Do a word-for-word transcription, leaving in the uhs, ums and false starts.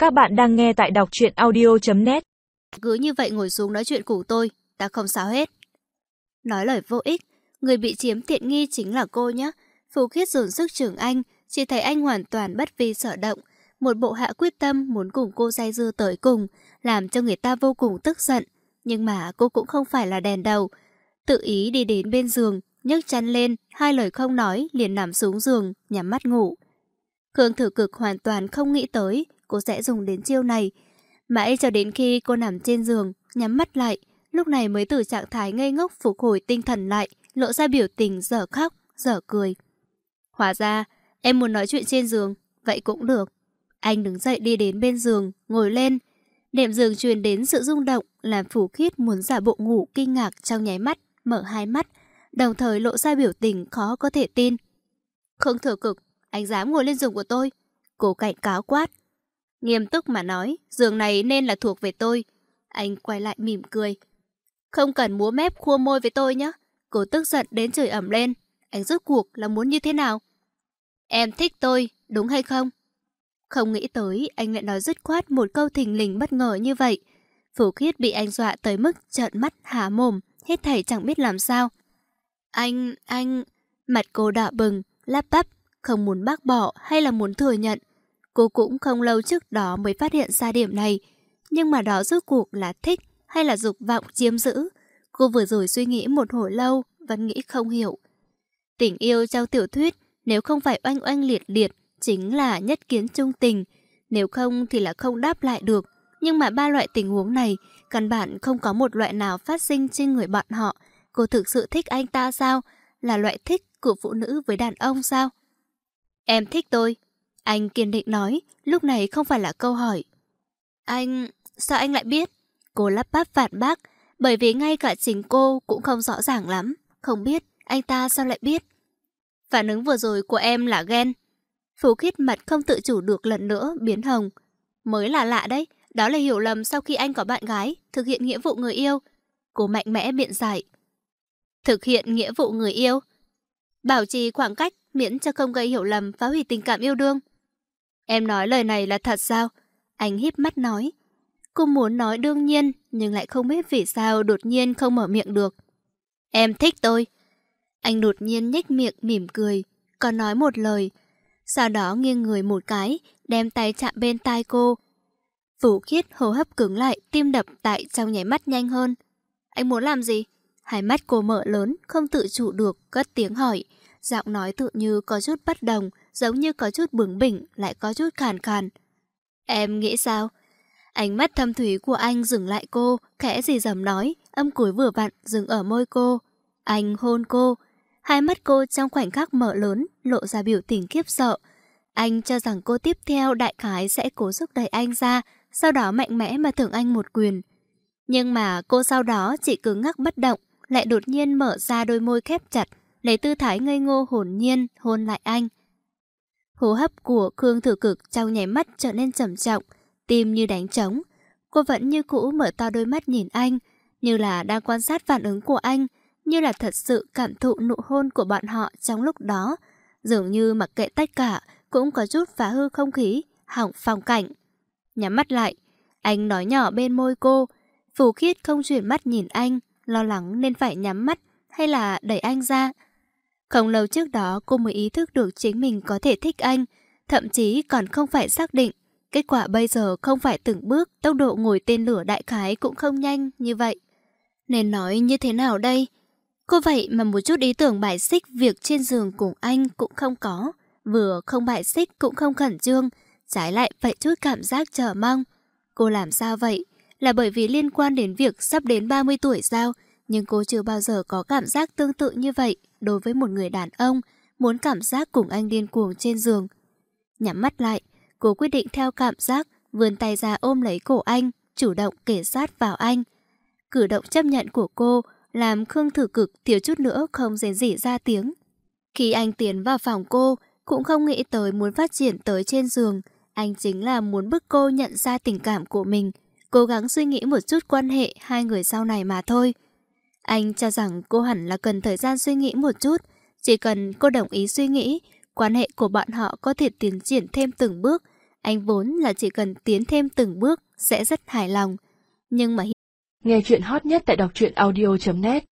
Các bạn đang nghe tại đọc truyện audio chấm net. Cứ như vậy ngồi xuống nói chuyện cùng tôi, ta không sao hết. Nói lời vô ích, người bị chiếm tiện nghi chính là cô nhé. Phù Khiết dồn sức chừng anh, chỉ thấy anh hoàn toàn bất vi sở động. Một bộ hạ quyết tâm muốn cùng cô day dưa tới cùng, làm cho người ta vô cùng tức giận. Nhưng mà cô cũng không phải là đèn đầu. Tự ý đi đến bên giường, nhấc chăn lên, hai lời không nói, liền nằm xuống giường, nhắm mắt ngủ. Khương Thử Cực hoàn toàn không nghĩ tới cô sẽ dùng đến chiêu này. Mãi cho đến khi cô nằm trên giường, nhắm mắt lại, lúc này mới từ trạng thái ngây ngốc phục hồi tinh thần lại, lộ ra biểu tình dở khóc, dở cười. Hóa ra, em muốn nói chuyện trên giường, vậy cũng được. Anh đứng dậy đi đến bên giường, ngồi lên. Đệm giường truyền đến sự rung động, làm Phù Khiết muốn giả bộ ngủ kinh ngạc trong nháy mắt, mở hai mắt, đồng thời lộ ra biểu tình khó có thể tin. Khương Thử Cực, anh dám ngồi lên giường của tôi? Cô cảnh cáo quát. Nghiêm túc mà nói, giường này nên là thuộc về tôi. Anh quay lại mỉm cười. Không cần múa mép khua môi với tôi nhé. Cô tức giận đến chửi ẩm lên. Anh rốt cuộc là muốn như thế nào? Em thích tôi, đúng hay không? Không nghĩ tới anh lại nói dứt khoát một câu thình lình bất ngờ như vậy. Phù Khiết bị anh dọa tới mức trợn mắt há mồm, hết thảy chẳng biết làm sao. Anh, anh... Mặt cô đỏ bừng, lắp bắp, không muốn bác bỏ hay là muốn thừa nhận. Cô cũng không lâu trước đó mới phát hiện ra điểm này. Nhưng mà đó rốt cuộc là thích hay là dục vọng chiếm giữ? Cô vừa rồi suy nghĩ một hồi lâu, vẫn nghĩ không hiểu. Tình yêu trong tiểu thuyết, nếu không phải oanh oanh liệt liệt, chính là nhất kiến trung tình. Nếu không thì là không đáp lại được. Nhưng mà ba loại tình huống này, căn bản không có một loại nào phát sinh trên người bọn họ. Cô thực sự thích anh ta sao? Là loại thích của phụ nữ với đàn ông sao? Em thích tôi. Anh kiên định nói, lúc này không phải là câu hỏi. Anh... sao anh lại biết? Cô lắp bắp phản bác, bởi vì ngay cả chính cô cũng không rõ ràng lắm. Không biết, anh ta sao lại biết? Phản ứng vừa rồi của em là ghen. Phù Khiết mặt không tự chủ được lần nữa biến hồng. Mới là lạ đấy, đó là hiểu lầm sau khi anh có bạn gái, thực hiện nghĩa vụ người yêu. Cô mạnh mẽ biện giải. Thực hiện nghĩa vụ người yêu? Bảo trì khoảng cách miễn cho không gây hiểu lầm, phá hủy tình cảm yêu đương. Em nói lời này là thật sao? Anh híp mắt nói. Cô muốn nói đương nhiên, nhưng lại không biết vì sao đột nhiên không mở miệng được. Em thích tôi. Anh đột nhiên nhếch miệng mỉm cười, còn nói một lời. Sau đó nghiêng người một cái, đem tay chạm bên tai cô. Phù Khiết hô hấp cứng lại, tim đập tại trong nháy mắt nhanh hơn. Anh muốn làm gì? Hai mắt cô mở lớn, không tự chủ được, cất tiếng hỏi. Giọng nói tự như có chút bất đồng, giống như có chút bướng bỉnh, lại có chút khàn khàn. Em nghĩ sao? Ánh mắt thâm thúy của anh dừng lại cô, khẽ gì dầm nói, âm cuối vừa vặn dừng ở môi cô. Anh hôn cô. Hai mắt cô trong khoảnh khắc mở lớn, lộ ra biểu tình khiếp sợ. Anh cho rằng cô tiếp theo đại khái sẽ cố giúp đẩy anh ra, sau đó mạnh mẽ mà thưởng anh một quyền. Nhưng mà cô sau đó chỉ cứng ngắc bất động, lại đột nhiên mở ra đôi môi khép chặt, lấy tư thái ngây ngô hồn nhiên hôn lại anh. Hô hấp của Khương Thử Cực trong nháy mắt trở nên trầm trọng, tim như đánh trống. Cô vẫn như cũ mở to đôi mắt nhìn anh, như là đang quan sát phản ứng của anh, như là thật sự cảm thụ nụ hôn của bọn họ trong lúc đó. Dường như mặc kệ tất cả cũng có chút phá hư không khí, hỏng phong cảnh. Nhắm mắt lại, anh nói nhỏ bên môi cô. Phù Khiết không chuyển mắt nhìn anh, lo lắng nên phải nhắm mắt hay là đẩy anh ra. Không lâu trước đó cô mới ý thức được chính mình có thể thích anh, thậm chí còn không phải xác định. Kết quả bây giờ không phải từng bước, tốc độ ngồi tên lửa đại khái cũng không nhanh như vậy. Nên nói như thế nào đây? Cô vậy mà một chút ý tưởng bài xích việc trên giường cùng anh cũng không có. Vừa không bài xích cũng không khẩn trương, trái lại vậy chút cảm giác chờ mong. Cô làm sao vậy? Là bởi vì liên quan đến việc sắp đến ba mươi tuổi sao? Nhưng cô chưa bao giờ có cảm giác tương tự như vậy đối với một người đàn ông, muốn cảm giác cùng anh điên cuồng trên giường. Nhắm mắt lại, cô quyết định theo cảm giác, vươn tay ra ôm lấy cổ anh, chủ động kề sát vào anh. Cử động chấp nhận của cô làm Khương Thử Cực thiếu chút nữa không rên rỉ ra tiếng. Khi anh tiến vào phòng cô, cũng không nghĩ tới muốn phát triển tới trên giường. Anh chính là muốn bức cô nhận ra tình cảm của mình, cố gắng suy nghĩ một chút quan hệ hai người sau này mà thôi. Anh cho rằng cô hẳn là cần thời gian suy nghĩ một chút. Chỉ cần cô đồng ý suy nghĩ, quan hệ của bọn họ có thể tiến triển thêm từng bước. Anh vốn là chỉ cần tiến thêm từng bước sẽ rất hài lòng. Nhưng mà nghe chuyện hot nhất tại đọc truyện audio chấm net